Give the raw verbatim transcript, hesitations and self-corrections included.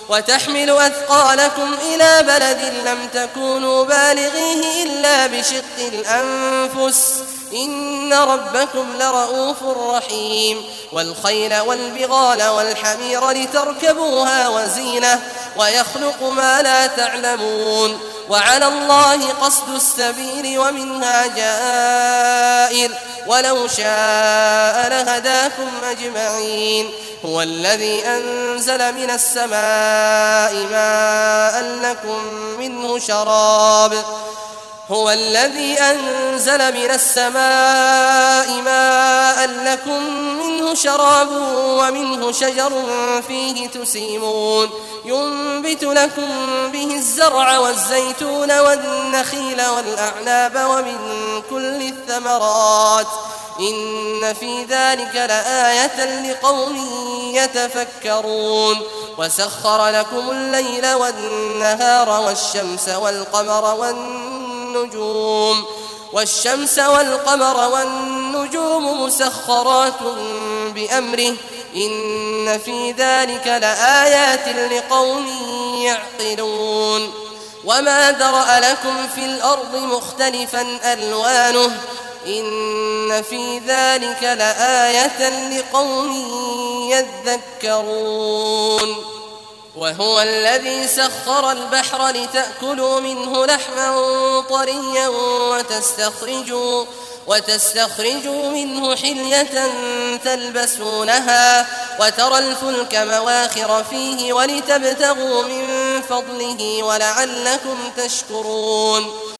وتحمل أثقالكم إلى بلد لم تكونوا بالغيه إلا بشق الأنفس إن ربكم لرؤوف رحيم والخيل والبغال والحمير لتركبوها وزينة ويخلق ما لا تعلمون وعلى الله قصد السبيل ومنها جائر ولو شاء لهداكم أجمعين هو الذي أنزل من السماء ماء لكم منه شراب هو الذي أنزل من السماء ماء لكم منه شراب ومنه شجر فيه تسيمون ينبت لكم به الزرع والزيتون والنخيل والأعناب ومن كل الثمرات إن في ذلك لآية لقوم يتفكرون وسخر لكم الليل والنهار والشمس والقمر والنجوم والشمس والقمر والنجوم مسخرات بأمره إن في ذلك لآيات لقوم يعقلون وما ذرأ لكم في الأرض مختلفا ألوانه إن في ذلك لآية لقوم يذكرون وهو الذي سخر البحر لتأكلوا منه لحما طريا وتستخرجوا, وتستخرجوا منه حلية تلبسونها وترى الفلك مواخر فيه ولتبتغوا من فضله ولعلكم تشكرون